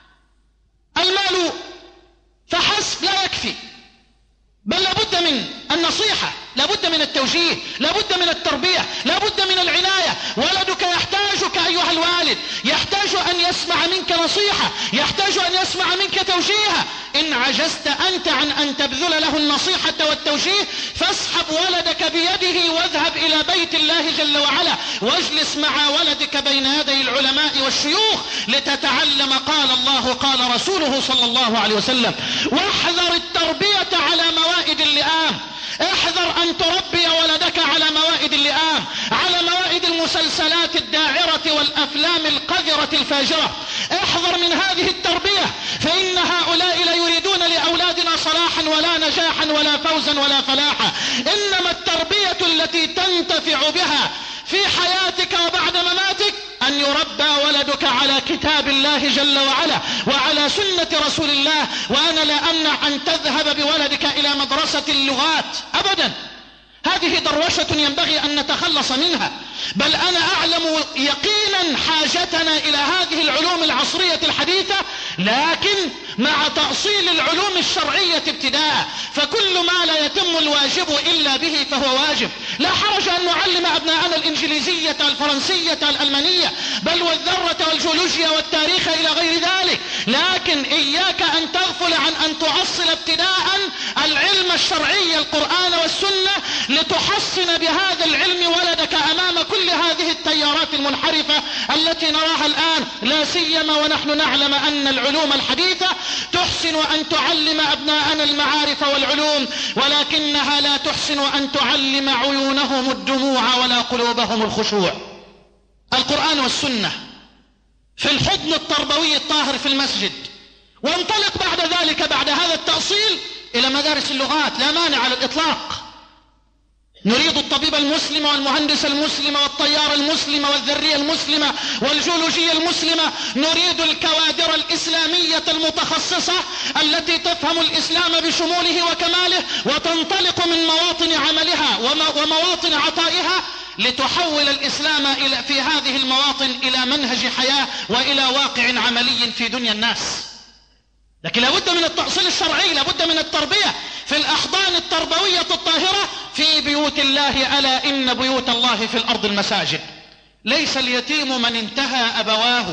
المال فحسب لا يكفي، بل لابد من النصيحة، لابد من التوجيه، لابد من التربية، لابد من العناية. ولدك يحتاجك أيها الوالد، يحتاج أن يسمع منك نصيحة، يحتاج أن يسمع منك توجيها. إن عجزت أنت عن أن تبذل له النصيحة والتوجيه فاسحب ولدك بيده واذهب إلى بيت الله جل وعلا، واجلس مع ولدك بين يدي العلماء والشيوخ لتتعلم قال الله قال رسوله صلى الله عليه وسلم. واحذر التربية على موائد اللئام. احذر أن تربي ولدك على موائد اللئام، على موائد المسلسلات الداعرة والأفلام القذرة الفاجرة. احذر من هذه التربية، فإن هؤلاء لا يريدون لأولادنا صلاحا ولا نجاحا ولا فوزا ولا فلاحا. إنما التربية التي تنتفع بها في حياتك وبعد مماتك أن يربى ولدك على كتاب الله جل وعلا وعلى سنة رسول الله. وأنا لا أمنع أن تذهب بولدك إلى مدرسة اللغات أبدا، هذه دروشة ينبغي أن نتخلص منها. بل أنا أعلم يقينا حاجتنا إلى هذه العلوم العصرية الحديثة، لكن مع تأصيل العلوم الشرعية ابتداء. فكل ما لا يتم الواجب إلا به فهو واجب. لا حرج أن نعلم أبناءنا الإنجليزية الفرنسية الألمانية بل والذرة والجيولوجيا والتاريخ إلى غير ذلك، لكن إياك أن تغفل عن أن تعصل ابتداء العلم الشرعي القرآن والسنة لتحصن بهذا العلم ولدك أمام كل هذه التيارات المنحرفة التي نراها الآن، لا سيما ونحن نعلم أن العلوم الحديثة تحسن أن تعلم أبناءنا المعارف والعلوم، ولكنها لا تحسن أن تعلم عيونهم الدموع ولا قلوبهم الخشوع. القرآن والسنة في الحضن التربوي الطاهر في المسجد، وانطلق بعد ذلك بعد هذا التأصيل إلى مدارس اللغات، لا مانع على الإطلاق. نريد الطبيب المسلم والمهندس المسلم والطيار المسلم والذرية المسلمة والجيولوجية المسلمة. نريد الكوادر الإسلامية المتخصصة التي تفهم الإسلام بشموله وكماله وتنطلق من مواطن عملها ومواطن عطائها لتحول الإسلام في هذه المواطن إلى منهج حياة وإلى واقع عملي في دنيا الناس. لكن لابد من التأصيل الشرعي، لابد من التربية في الأحضان التربوية الطاهرة في بيوت الله. ألا إن بيوت الله في الأرض المساجد. ليس اليتيم من انتهى أبواه،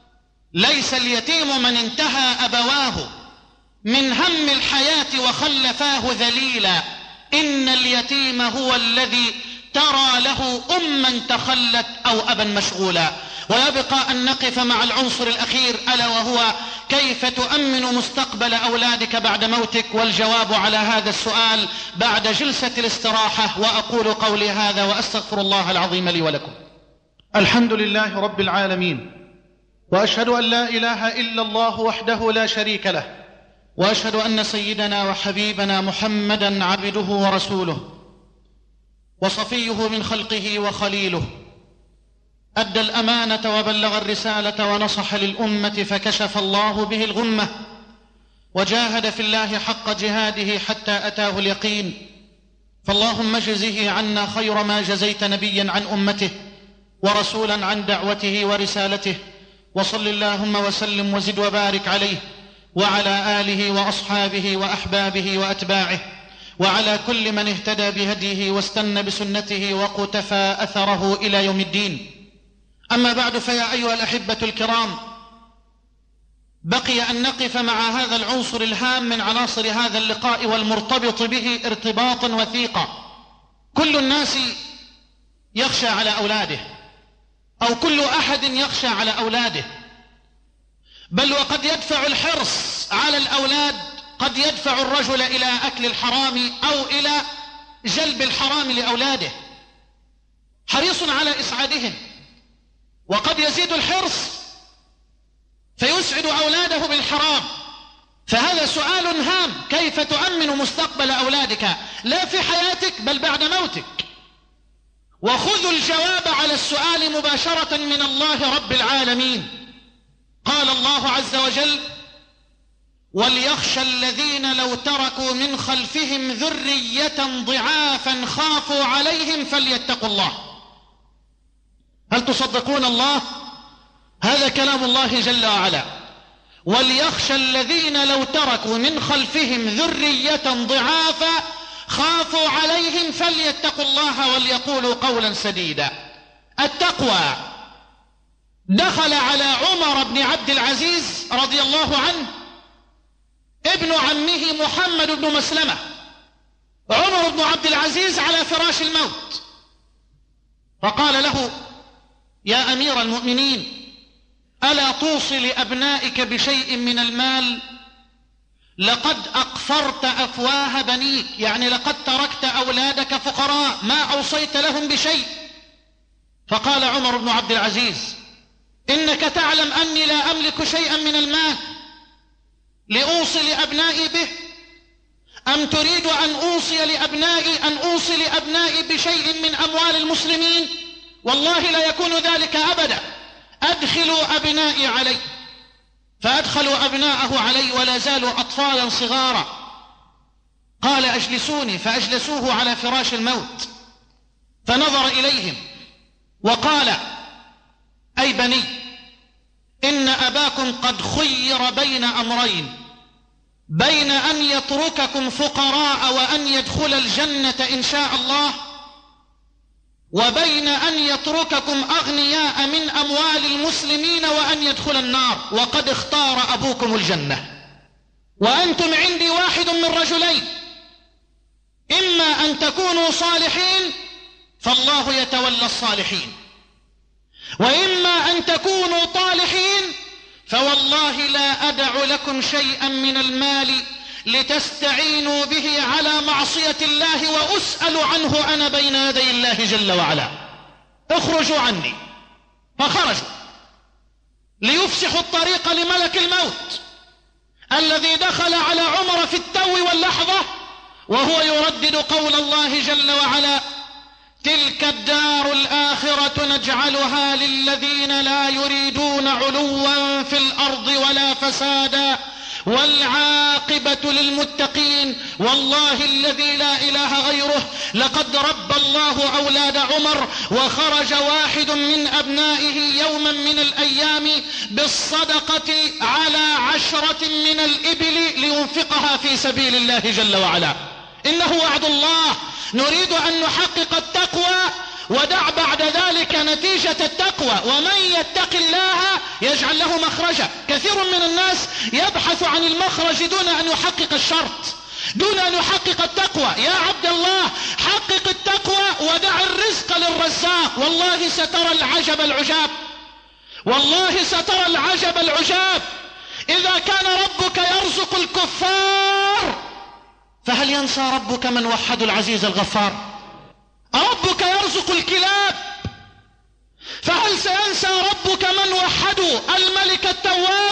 ليس اليتيم من انتهى أبواه من هم الحياة وخلفاه ذليلا. إن اليتيم هو الذي ترى له أما تخلت أو أبا مشغولا. ويبقى أن نقف مع العنصر الأخير، ألا وهو كيف تؤمن مستقبل أولادك بعد موتك؟ والجواب على هذا السؤال بعد جلسة الاستراحة. وأقول قولي هذا وأستغفر الله العظيم لي ولكم. الحمد لله رب العالمين، وأشهد أن لا إله إلا الله وحده لا شريك له، وأشهد أن سيدنا وحبيبنا محمدا عبده ورسوله وصفيه من خلقه وخليله، أدى الأمانة وبلغ الرسالة ونصح للأمة فكشف الله به الغمة، وجاهد في الله حق جهاده حتى أتاه اليقين. فاللهم اجزه عنا خير ما جزيت نبيا عن أمته ورسولا عن دعوته ورسالته، وصل اللهم وسلم وزد وبارك عليه وعلى آله وأصحابه وأحبابه وأتباعه وعلى كل من اهتدى بهديه واستنى بسنته وقتفى أثره إلى يوم الدين. أما بعد، فيا أيها الأحبة الكرام، بقي أن نقف مع هذا العنصر الهام من عناصر هذا اللقاء والمرتبط به ارتباطا وثيقا. كل الناس يخشى على أولاده، أو كل أحد يخشى على أولاده، بل وقد يدفع الحرص على الأولاد، قد يدفع الرجل إلى أكل الحرام أو إلى جلب الحرام لأولاده، حريص على إسعادهم. وقد يزيد الحرص فيسعد أولاده بالحرام. فهذا سؤال هام، كيف تؤمن مستقبل أولادك لا في حياتك بل بعد موتك؟ وخذوا الجواب على السؤال مباشرة من الله رب العالمين. قال الله عز وجل: وليخشى الذين لو تركوا من خلفهم ذرية ضعافا خافوا عليهم فليتقوا الله. هل تصدقون الله؟ هذا كلام الله جل وعلا. وليخشى الذين لو تركوا من خلفهم ذرية ضعافا خافوا عليهم فليتقوا الله وليقولوا قولا سديدا. التقوى دخل على عمر بن عبد العزيز رضي الله عنه ابن عمه محمد بن مسلمة. عمر بن عبد العزيز على فراش الموت، فقال له: يا أمير المؤمنين، ألا توصي لأبنائك بشيء من المال؟ لقد أقفرت أفواه بنيك، يعني لقد تركت أولادك فقراء ما أوصيت لهم بشيء. فقال عمر بن عبد العزيز: إنك تعلم أني لا أملك شيئا من المال لأوصي لأبنائي به، أم تريد أن أوصي لأبنائي أن أوصي لأبنائي بشيء من أموال المسلمين؟ والله لا يكون ذلك أبدا. أدخلوا أبنائي علي. فأدخلوا أبناءه علي ولا زالوا أطفالا صغارا. قال: أجلسوني، فأجلسوه على فراش الموت، فنظر إليهم وقال: أي بني، إن أباكم قد خير بين أمرين، بين أن يترككم فقراء وأن يدخل الجنة إن شاء الله، وبين أن يترككم أغنياء من أموال المسلمين وأن يدخل النار، وقد اختار أبوكم الجنة. وأنتم عندي واحد من رجلين، إما أن تكونوا صالحين فالله يتولى الصالحين، وإما أن تكونوا طالحين فوالله لا أدع لكم شيئا من المال لتستعينوا به على معصية الله وأسأل عنه أنا بين يدي الله جل وعلا. اخرجوا عني. فخرجوا ليفسحوا الطريق لملك الموت الذي دخل على عمر في التو واللحظة وهو يردد قول الله جل وعلا: تلك الدار الآخرة نجعلها للذين لا يريدون علوا في الأرض ولا فسادا والعاقبة للمتقين. والله الذي لا إله غيره لقد ربى الله أولاد عمر، وخرج واحد من أبنائه يوما من الأيام بالصدقة على عشرة من الإبل لينفقها في سبيل الله جل وعلا. إنه وعد الله. نريد أن نحقق التقوى، ودع بعد ذلك نتيجة التقوى. ومن يتق الله يجعل له مخرجا. كثير من الناس يبحث عن المخرج دون أن يحقق الشرط، دون أن يحقق التقوى. يا عبد الله، حقق التقوى ودع الرزق للرزاق، والله سترى العجب العجاب. والله سترى العجب العجاب. إذا كان ربك يرزق الكفار فهل ينسى ربك من وحد العزيز الغفار؟ ربك يرزق الكلاب فهل سينسى ربك من وحدوا الملك التواب؟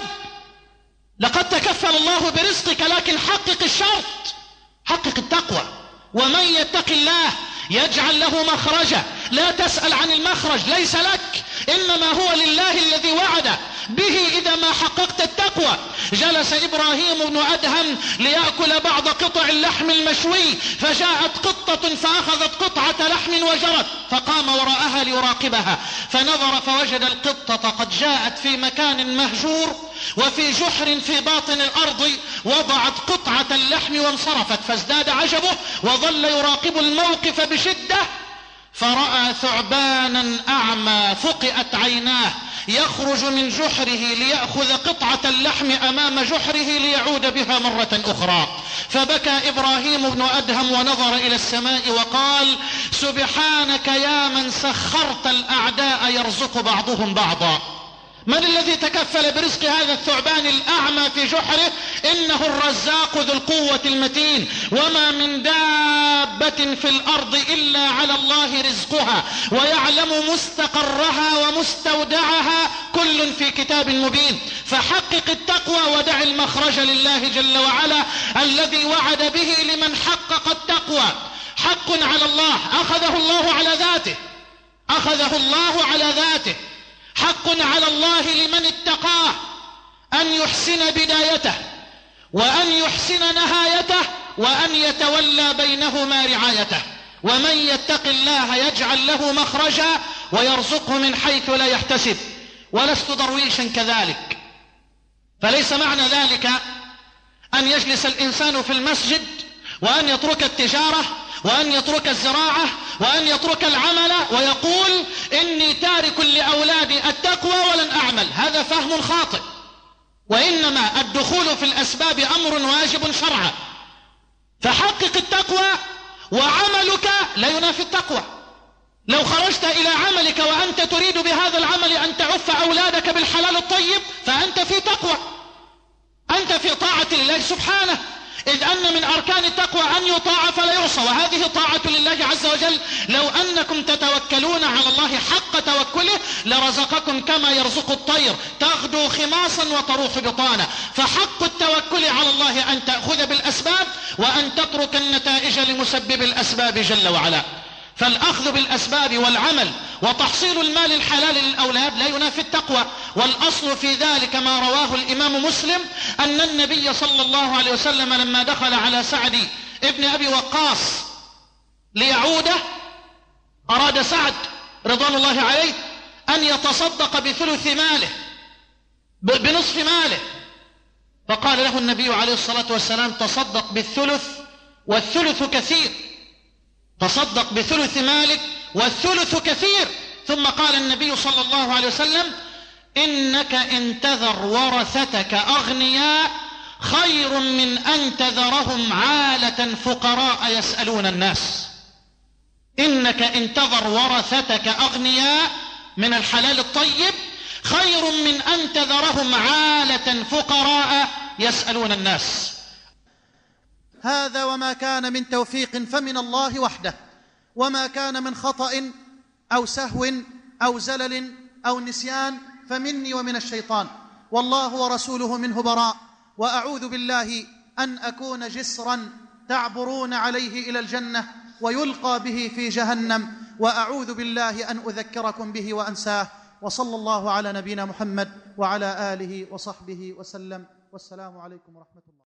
لقد تكفل الله برزقك، لكن حقق الشرط، حقق التقوى. ومن يتق الله يجعل له مخرجا. لا تسأل عن المخرج، ليس لك، إنما هو لله الذي وعد به إذا ما حققت التقوى. جلس إبراهيم بن أدهم ليأكل بعض قطع اللحم المشوي، فجاءت قطة فأخذت قطعة لحم وجرت، فقام وراءها ليراقبها، فنظر فوجد القطة قد جاءت في مكان مهجور وفي جحر في باطن الأرض، وضعت قطعة اللحم وانصرفت، فازداد عجبه وظل يراقب الموقف بشدة، فرأى ثعبانا أعمى فقئت عيناه يخرج من جحره ليأخذ قطعة اللحم أمام جحره ليعود بها مرة أخرى. فبكى إبراهيم بن أدهم ونظر إلى السماء وقال: سبحانك يا من سخرت الأعداء يرزق بعضهم بعضا. من الذي تكفل برزق هذا الثعبان الأعمى في جحره؟ إنه الرزاق ذو القوة المتين. وما من دابة في الأرض إلا على الله رزقها ويعلم مستقرها ومستودعها، كل في كتاب مبين. فحقق التقوى ودع المخرج لله جل وعلا الذي وعد به لمن حقق التقوى. حق على الله أخذه الله على ذاته، أخذه الله على ذاته. حق على الله لمن اتقاه أن يحسن بدايته وأن يحسن نهايته وأن يتولى بينهما رعايته. ومن يتق الله يجعل له مخرجا ويرزقه من حيث لا يحتسب. ولست درويشا كذلك، فليس معنى ذلك أن يجلس الإنسان في المسجد وأن يترك التجارة وأن يترك الزراعة وأن يترك العمل ويقول إني تارك لأولادي التقوى ولن أعمل. هذا فهم خاطئ، وإنما الدخول في الأسباب أمر واجب شرعا. فحقق التقوى، وعملك لا ينافي التقوى. لو خرجت إلى عملك وأنت تريد بهذا العمل أن تعف أولادك بالحلال الطيب فأنت في تقوى، أنت في طاعة الله سبحانه، إذ أن من أركان التقوى أن يطاع فلا يعصى، وهذه طاعة لله عز وجل. لو أنكم تتوكلون على الله حق توكله لرزقكم كما يرزق الطير تغدو خماصا وتروح بطانا. فحق التوكل على الله أن تأخذ بالأسباب وأن تترك النتائج لمسبب الأسباب جل وعلا. فالأخذ بالأسباب والعمل وتحصيل المال الحلال للأولاد لا ينافي التقوى. والأصل في ذلك ما رواه الإمام مسلم أن النبي صلى الله عليه وسلم لما دخل على سعد ابن أبي وقاص ليعوده، أراد سعد رضوان الله عليه أن يتصدق بثلث ماله، بنصف ماله، فقال له النبي عليه الصلاة والسلام: تصدق بالثلث والثلث كثير، تصدق بثلث مالك والثلث كثير. ثم قال النبي صلى الله عليه وسلم: إنك إن تذر ورثتك أغنياء خير من أن تذرهم عالة فقراء يسألون الناس. إنك إن تذر ورثتك أغنياء من الحلال الطيب خير من أن تذرهم عالة فقراء يسألون الناس. هذا وما كان من توفيق فمن الله وحده، وما كان من خطأ أو سهو أو زلل أو نسيان فمني ومن الشيطان، والله ورسوله منه براء. وأعوذ بالله أن أكون جسرا تعبرون عليه إلى الجنة ويلقى به في جهنم، وأعوذ بالله أن أذكركم به وأنساه. وصلى الله على نبينا محمد وعلى آله وصحبه وسلم، والسلام عليكم ورحمة الله.